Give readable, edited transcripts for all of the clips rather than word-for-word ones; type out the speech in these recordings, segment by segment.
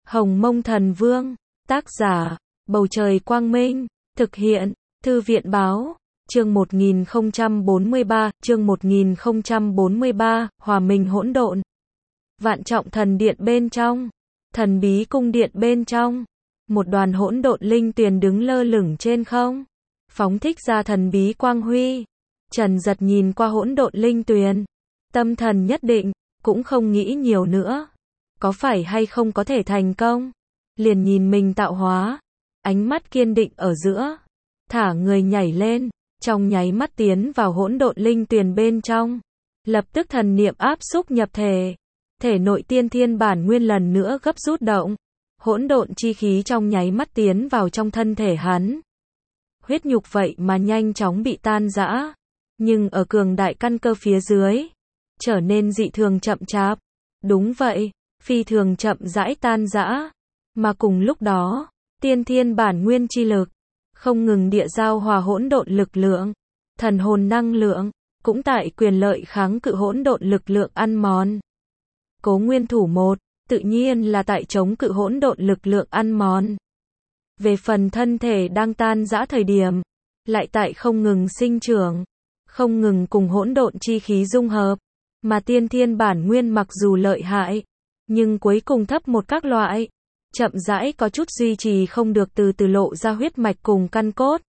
Hồng Mông Thần Vương, tác giả, Bầu Trời Quang Minh, thực hiện, Thư viện Báo, chương 1043, Hòa Mình Hỗn Độn. Vạn Trọng Thần Điện bên trong, Thần Bí Cung Điện bên trong, một đoàn hỗn độn linh tuyền đứng lơ lửng trên không, phóng thích ra thần bí quang huy. Trần Giật nhìn qua hỗn độn linh tuyền, tâm thần nhất định, cũng không nghĩ nhiều nữa. Có phải hay không có thể thành công? Liền nhìn mình tạo hóa, ánh mắt kiên định ở giữa, thả người nhảy lên, trong nháy mắt tiến vào hỗn độn linh tuyền bên trong. Lập tức thần niệm áp xúc nhập thể, thể nội tiên thiên bản nguyên lần nữa gấp rút động, hỗn độn chi khí trong nháy mắt tiến vào trong thân thể hắn. Huyết nhục vậy mà nhanh chóng bị tan rã, nhưng ở cường đại căn cơ phía dưới, trở nên dị thường chậm chạp. Đúng vậy, phi thường chậm rãi tan rã, mà cùng lúc đó, tiên thiên bản nguyên chi lực, không ngừng địa giao hòa hỗn độn lực lượng, thần hồn năng lượng, cũng tại quyền lợi kháng cự hỗn độn lực lượng ăn mòn. Cố Nguyên Thủ 1, tự nhiên là tại chống cự hỗn độn lực lượng ăn mòn. Về phần thân thể đang tan rã thời điểm, lại tại không ngừng sinh trưởng, không ngừng cùng hỗn độn chi khí dung hợp, mà tiên thiên bản nguyên mặc dù lợi hại, nhưng cuối cùng thấp một các loại, chậm rãi có chút duy trì không được, từ từ lộ ra huyết mạch cùng căn cốt.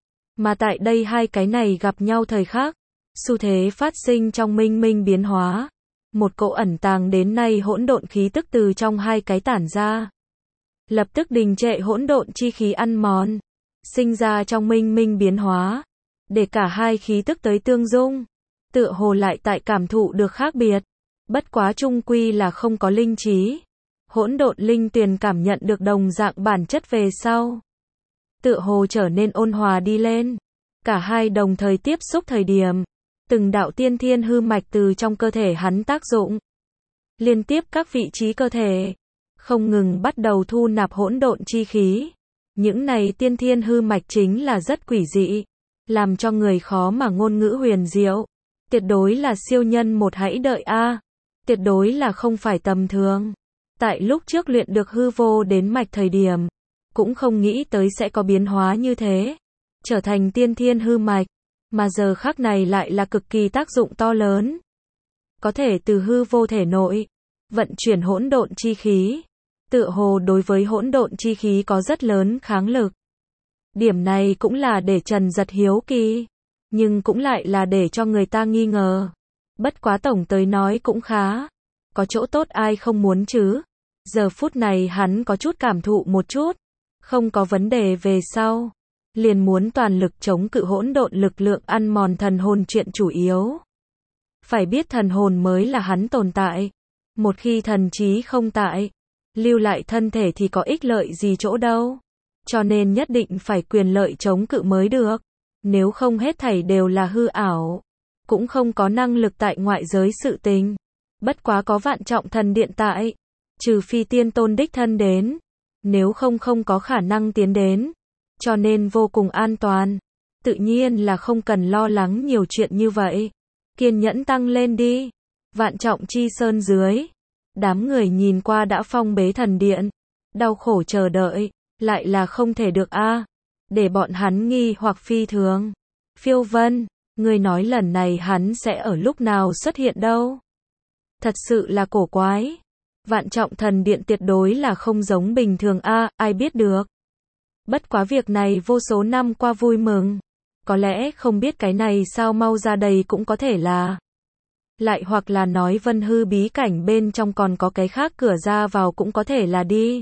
Mà tại đây hai cái này gặp nhau thời khắc, xu thế phát sinh trong minh minh biến hóa, một cỗ ẩn tàng đến nay hỗn độn khí tức từ trong hai cái tản ra, lập tức đình trệ hỗn độn chi khí ăn mòn, sinh ra trong minh minh biến hóa, để cả hai khí tức tới tương dung, tựa hồ lại tại cảm thụ được khác biệt. Bất quá chung quy là không có linh trí. Hỗn độn linh tuyền cảm nhận được đồng dạng bản chất về sau, tựa hồ trở nên ôn hòa đi lên. Cả hai đồng thời tiếp xúc thời điểm, từng đạo tiên thiên hư mạch từ trong cơ thể hắn tác dụng, liên tiếp các vị trí cơ thể, không ngừng bắt đầu thu nạp hỗn độn chi khí. Những này tiên thiên hư mạch chính là rất quỷ dị, làm cho người khó mà ngôn ngữ huyền diệu. Tuyệt đối là siêu nhân một, hãy đợi a. Tuyệt đối là không phải tầm thường. Tại lúc trước luyện được hư vô đến mạch thời điểm, cũng không nghĩ tới sẽ có biến hóa như thế, trở thành tiên thiên hư mạch, mà giờ khắc này lại là cực kỳ tác dụng to lớn. Có thể từ hư vô thể nội, vận chuyển hỗn độn chi khí, tựa hồ đối với hỗn độn chi khí có rất lớn kháng lực. Điểm này cũng là để Trần Giật hiếu kỳ, nhưng cũng lại là để cho người ta nghi ngờ. Bất quá tổng tới nói cũng khá, có chỗ tốt ai không muốn chứ. Giờ phút này hắn có chút cảm thụ một chút, không có vấn đề về sau, liền muốn toàn lực chống cự hỗn độn lực lượng ăn mòn thần hồn chuyện chủ yếu. Phải biết thần hồn mới là hắn tồn tại, một khi thần trí không tại, lưu lại thân thể thì có ích lợi gì chỗ đâu. Cho nên nhất định phải quyền lợi chống cự mới được, nếu không hết thảy đều là hư ảo, cũng không có năng lực tại ngoại giới sự tình. Bất quá có Vạn Trọng Thần Điện tại, trừ phi tiên tôn đích thân đến, nếu không không có khả năng tiến đến, cho nên vô cùng an toàn, tự nhiên là không cần lo lắng nhiều chuyện như vậy. Kiên nhẫn tăng lên đi. Vạn Trọng Chi Sơn dưới, đám người nhìn qua đã phong bế thần điện, đau khổ chờ đợi, lại là không thể được a. Để bọn hắn nghi hoặc phi thường. Phiêu Vân, ngươi nói lần này hắn sẽ ở lúc nào xuất hiện đâu? Thật sự là cổ quái. Vạn Trọng Thần Điện tuyệt đối là không giống bình thường a, ai biết được. Bất quá việc này vô số năm qua vui mừng. Có lẽ không biết cái này sao mau ra đây cũng có thể là. Lại hoặc là nói Vân Hư bí cảnh bên trong còn có cái khác cửa ra vào cũng có thể là đi.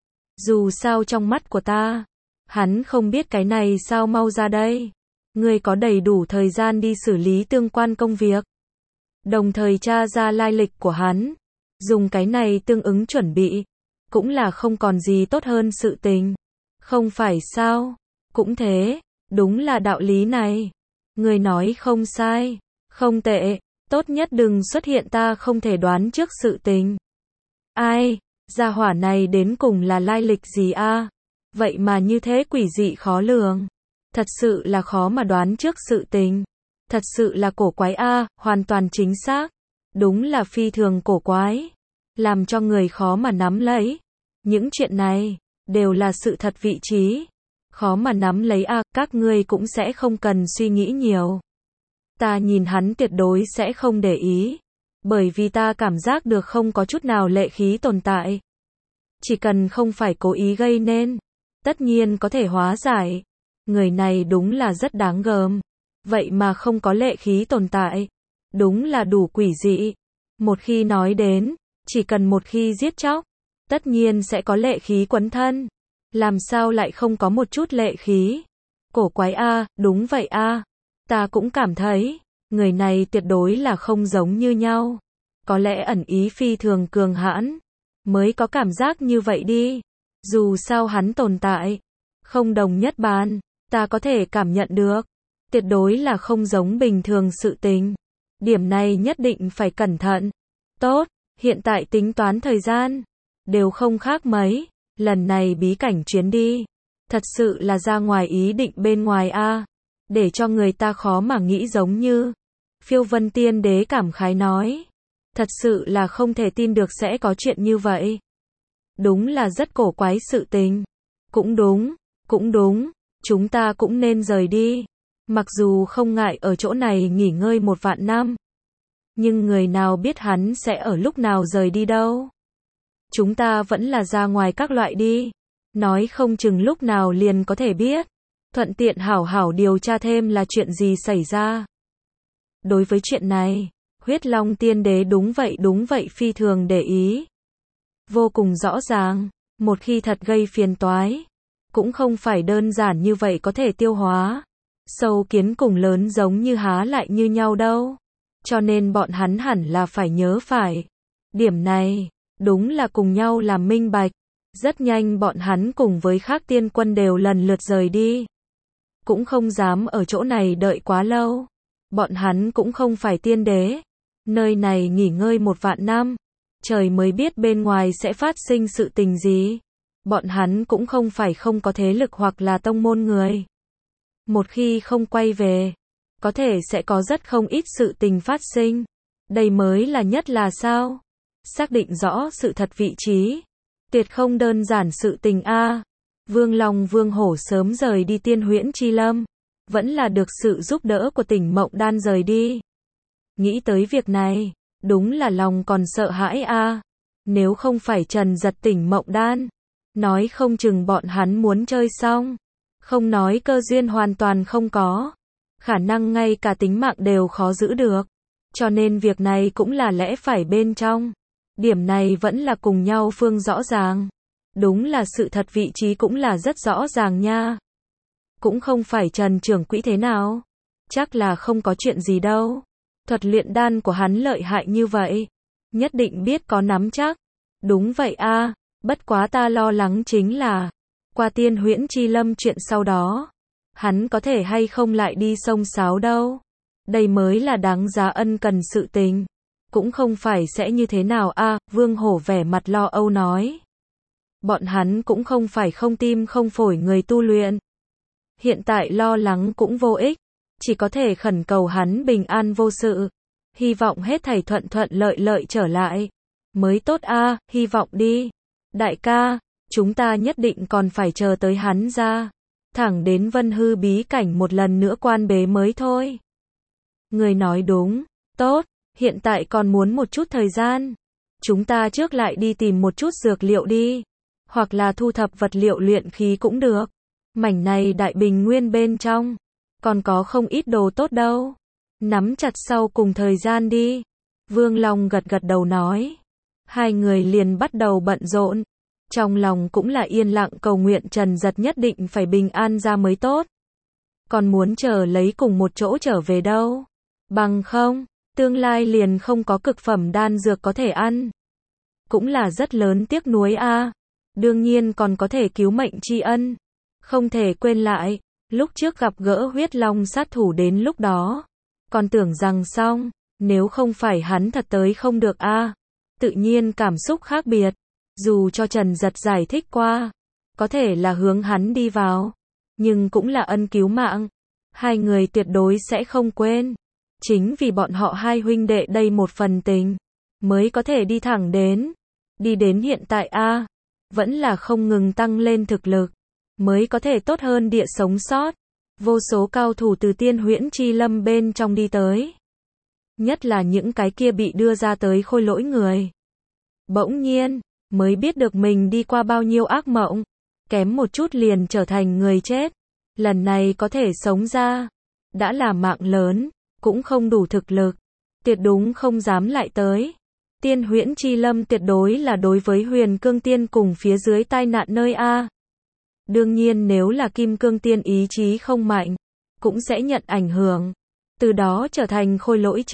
Dù sao trong mắt của ta, hắn không biết cái này sao mau ra đây. Ngươi có đầy đủ thời gian đi xử lý tương quan công việc, đồng thời tra ra lai lịch của hắn, dùng cái này tương ứng chuẩn bị, cũng là không còn gì tốt hơn sự tình. Không phải sao? Cũng thế, đúng là đạo lý này. Ngươi nói không sai, không tệ, tốt nhất đừng xuất hiện ta không thể đoán trước sự tình. Ai, gia hỏa này đến cùng là lai lịch gì a? Vậy mà như thế quỷ dị khó lường. Thật sự là khó mà đoán trước sự tình. Thật sự là cổ quái a, hoàn toàn chính xác. Đúng là phi thường cổ quái, làm cho người khó mà nắm lấy. Những chuyện này đều là sự thật, vị trí khó mà nắm lấy a, các ngươi cũng sẽ không cần suy nghĩ nhiều. Ta nhìn hắn tuyệt đối sẽ không để ý, bởi vì ta cảm giác được không có chút nào lệ khí tồn tại. Chỉ cần không phải cố ý gây nên, tất nhiên có thể hóa giải. Người này đúng là rất đáng gờm. Vậy mà không có lệ khí tồn tại. Đúng là đủ quỷ dị. Một khi nói đến, chỉ cần một khi giết chóc, tất nhiên sẽ có lệ khí quấn thân. Làm sao lại không có một chút lệ khí? Cổ quái a, đúng vậy a. Ta cũng cảm thấy, người này tuyệt đối là không giống như nhau. Có lẽ ẩn ý phi thường cường hãn, mới có cảm giác như vậy đi. Dù sao hắn tồn tại, không đồng nhất bàn, ta có thể cảm nhận được. Tuyệt đối là không giống bình thường sự tình. Điểm này nhất định phải cẩn thận. Tốt, hiện tại tính toán thời gian, đều không khác mấy. Lần này bí cảnh chuyến đi, thật sự là ra ngoài ý định bên ngoài a, để cho người ta khó mà nghĩ giống như. Phiêu Vân Tiên Đế cảm khái nói. Thật sự là không thể tin được sẽ có chuyện như vậy. Đúng là rất cổ quái sự tình. Cũng đúng, chúng ta cũng nên rời đi. Mặc dù không ngại ở chỗ này nghỉ ngơi 1.000 năm. Nhưng người nào biết hắn sẽ ở lúc nào rời đi đâu. Chúng ta vẫn là ra ngoài các loại đi. Nói không chừng lúc nào liền có thể biết. Thuận tiện hảo hảo điều tra thêm là chuyện gì xảy ra. Đối với chuyện này, Huyết Long Tiên Đế đúng vậy phi thường để ý. Vô cùng rõ ràng, một khi thật gây phiền toái, cũng không phải đơn giản như vậy có thể tiêu hóa. Sâu kiến cùng lớn giống như há lại như nhau đâu. Cho nên bọn hắn hẳn là phải nhớ phải. Điểm này, đúng là cùng nhau làm minh bạch. Rất nhanh bọn hắn cùng với khác tiên quân đều lần lượt rời đi. Cũng không dám ở chỗ này đợi quá lâu. Bọn hắn cũng không phải tiên đế. Nơi này nghỉ ngơi 1.000 năm. Trời mới biết bên ngoài sẽ phát sinh sự tình gì. Bọn hắn cũng không phải không có thế lực hoặc là tông môn người. Một khi không quay về, có thể sẽ có rất không ít sự tình phát sinh. Đây mới là nhất là sao? Xác định rõ sự thật vị trí. Tuyệt không đơn giản sự tình a. Vương Long Vương Hổ sớm rời đi Tiên Huyễn Chi Lâm. Vẫn là được sự giúp đỡ của Tỉnh Mộng Đan rời đi. Nghĩ tới việc này, đúng là lòng còn sợ hãi a. Nếu không phải Trần Giật Tỉnh Mộng Đan, nói không chừng bọn hắn muốn chơi xong. Không nói cơ duyên hoàn toàn không có. Khả năng ngay cả tính mạng đều khó giữ được. Cho nên việc này cũng là lẽ phải bên trong. Điểm này vẫn là cùng nhau phương rõ ràng. Đúng là sự thật vị trí cũng là rất rõ ràng nha. Cũng không phải Trần trưởng quỹ thế nào. Chắc là không có chuyện gì đâu. Thuật luyện đan của hắn lợi hại như vậy. Nhất định biết có nắm chắc. Đúng vậy a. Bất quá ta lo lắng chính là qua Tiên Huyễn Chi Lâm chuyện sau đó, hắn có thể hay không lại đi sông sáo đâu. Đây mới là đáng giá ân cần sự tình. Cũng không phải sẽ như thế nào a. Vương Hổ vẻ mặt lo âu nói. Bọn hắn cũng không phải không tim không phổi người tu luyện. Hiện tại lo lắng cũng vô ích. Chỉ có thể khẩn cầu hắn bình an vô sự. Hy vọng hết thảy thuận thuận lợi lợi trở lại. Mới tốt a, hy vọng đi. Đại ca, chúng ta nhất định còn phải chờ tới hắn ra. Thẳng đến Vân Hư bí cảnh một lần nữa quan bế mới thôi. Người nói đúng. Tốt, hiện tại còn muốn một chút thời gian. Chúng ta trước lại đi tìm một chút dược liệu đi. Hoặc là thu thập vật liệu luyện khí cũng được. Mảnh này đại bình nguyên bên trong. Còn có không ít đồ tốt đâu. Nắm chặt sau cùng thời gian đi. Vương Long gật gật đầu nói. Hai người liền bắt đầu bận rộn. Trong lòng cũng là yên lặng cầu nguyện Trần Giật nhất định phải bình an ra mới tốt. Còn muốn chờ lấy cùng một chỗ trở về đâu. Bằng không, tương lai liền không có cực phẩm đan dược có thể ăn. Cũng là rất lớn tiếc nuối a. Đương nhiên còn có thể cứu mệnh tri ân. Không thể quên lại, lúc trước gặp gỡ huyết long sát thủ đến lúc đó. Còn tưởng rằng xong, nếu không phải hắn thật tới không được a. Tự nhiên cảm xúc khác biệt. Dù cho Trần Giật giải thích qua, có thể là hướng hắn đi vào, nhưng cũng là ân cứu mạng. Hai người tuyệt đối sẽ không quên. Chính vì bọn họ hai huynh đệ đây một phần tình, mới có thể đi thẳng đến. Đi đến hiện tại a. vẫn là không ngừng tăng lên thực lực, mới có thể tốt hơn địa sống sót. Vô số cao thủ từ Tiên Huyễn Chi Lâm bên trong đi tới. Nhất là những cái kia bị đưa ra tới khôi lỗi người. Bỗng nhiên, mới biết được mình đi qua bao nhiêu ác mộng, kém một chút liền trở thành người chết. Lần này có thể sống ra, đã là mạng lớn, cũng không đủ thực lực, tuyệt đúng không dám lại tới. Tiên Huyễn Chi Lâm tuyệt đối là đối với Huyền Cương Tiên cùng phía dưới tai nạn nơi A. Đương nhiên nếu là Kim Cương Tiên ý chí không mạnh, cũng sẽ nhận ảnh hưởng. Từ đó trở thành khôi lỗi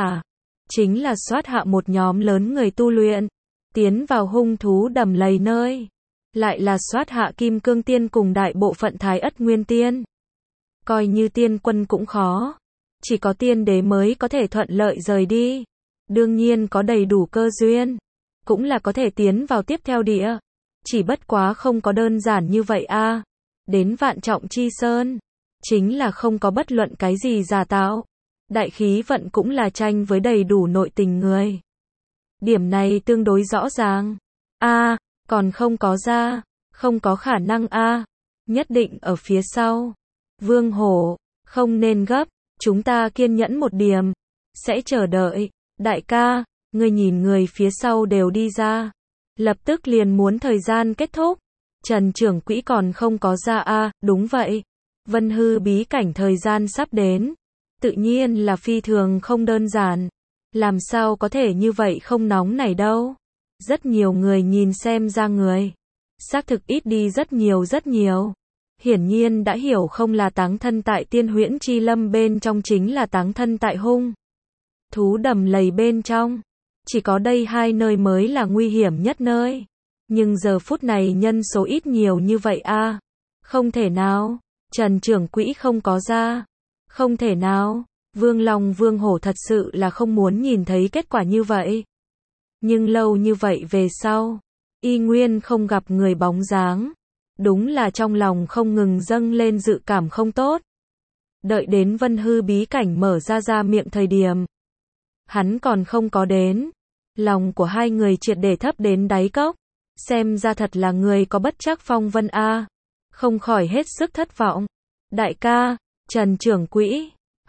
chính là soát hạ một nhóm lớn người tu luyện, tiến vào hung thú đầm lầy nơi. Lại là soát hạ Kim Cương Tiên cùng đại bộ phận Thái Ất Nguyên Tiên. Coi như tiên quân cũng khó. Chỉ có tiên đế mới có thể thuận lợi rời đi. Đương nhiên có đầy đủ cơ duyên, cũng là có thể tiến vào tiếp theo địa. Chỉ bất quá không có đơn giản như vậy a. Đến Vạn Trọng Chi Sơn, chính là không có bất luận cái gì giả tạo. Đại khí vận cũng là tranh với đầy đủ nội tình người. Điểm này tương đối rõ ràng. A, còn không có ra, không có khả năng a. Nhất định ở phía sau. Vương Hổ, không nên gấp, chúng ta kiên nhẫn một điểm, sẽ chờ đợi. Đại ca, ngươi nhìn người phía sau đều đi ra, lập tức liền muốn thời gian kết thúc. Trần trưởng quỹ còn không có ra a. Đúng vậy. Vân hư bí cảnh thời gian sắp đến, tự nhiên là phi thường không đơn giản. Làm sao có thể như vậy không nóng này đâu. Rất nhiều người nhìn xem ra người, xác thực ít đi rất nhiều. Hiển nhiên đã hiểu không là táng thân tại Tiên Huyễn Chi Lâm bên trong chính là táng thân tại hung thú đầm lầy bên trong. Chỉ có đây hai nơi mới là nguy hiểm nhất nơi. Nhưng giờ phút này nhân số ít nhiều như vậy a. Không thể nào. Trần trưởng quỹ không có ra. Không thể nào. Vương Long Vương Hổ thật sự là không muốn nhìn thấy kết quả như vậy. Nhưng lâu như vậy về sau, y nguyên không gặp người bóng dáng. Đúng là trong lòng không ngừng dâng lên dự cảm không tốt. Đợi đến Vân hư bí cảnh mở ra miệng thời điểm, hắn còn không có đến. Lòng của hai người triệt để thấp đến đáy cốc. Xem ra thật là người có bất trắc phong vân a. Không khỏi hết sức thất vọng. Đại ca, Trần trưởng quỹ,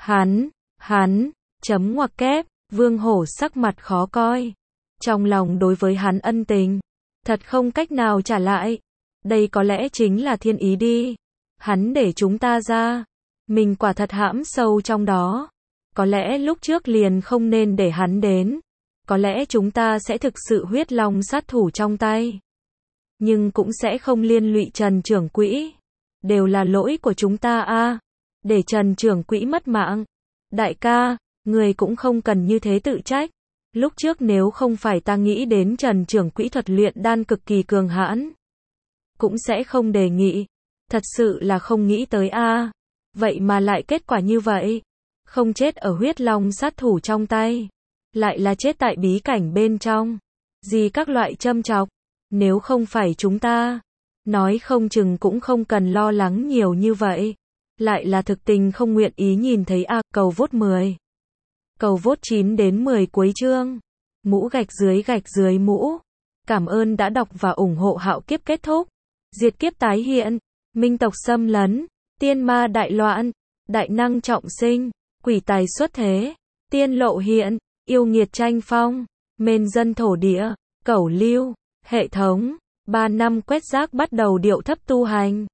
hắn, chấm ngoặc kép. Vương Hổ sắc mặt khó coi. Trong lòng đối với hắn ân tình, thật không cách nào trả lại. Đây có lẽ chính là thiên ý đi. Hắn để chúng ta ra, mình quả thật hãm sâu trong đó. Có lẽ lúc trước liền không nên để hắn đến. Có lẽ chúng ta sẽ thực sự huyết long sát thủ trong tay. Nhưng cũng sẽ không liên lụy Trần trưởng quỹ. Đều là lỗi của chúng ta a. Để Trần trưởng quỹ mất mạng. Đại ca, người cũng không cần như thế tự trách. Lúc trước nếu không phải ta nghĩ đến Trần trưởng quỹ thuật luyện đan cực kỳ cường hãn, cũng sẽ không đề nghị. Thật sự là không nghĩ tới a. Vậy mà lại kết quả như vậy. Không chết ở huyết long sát thủ trong tay, lại là chết tại bí cảnh bên trong. Gì các loại châm chọc. Nếu không phải chúng ta, nói không chừng cũng không cần lo lắng nhiều như vậy. Lại là thực tình không nguyện ý nhìn thấy a. Cầu vote 10. Cầu vote 9 đến 10 cuối chương. Mũ gạch dưới mũ. Cảm ơn đã đọc và ủng hộ Hạo Kiếp kết thúc. Diệt kiếp tái hiện. Minh tộc xâm lấn. Tiên ma đại loạn. Đại năng trọng sinh. Quỷ tài xuất thế. Tiên lộ hiện. Yêu nghiệt tranh phong. Mên dân thổ địa. Cẩu lưu. Hệ thống. 3 năm quét rác bắt đầu điệu thấp tu hành.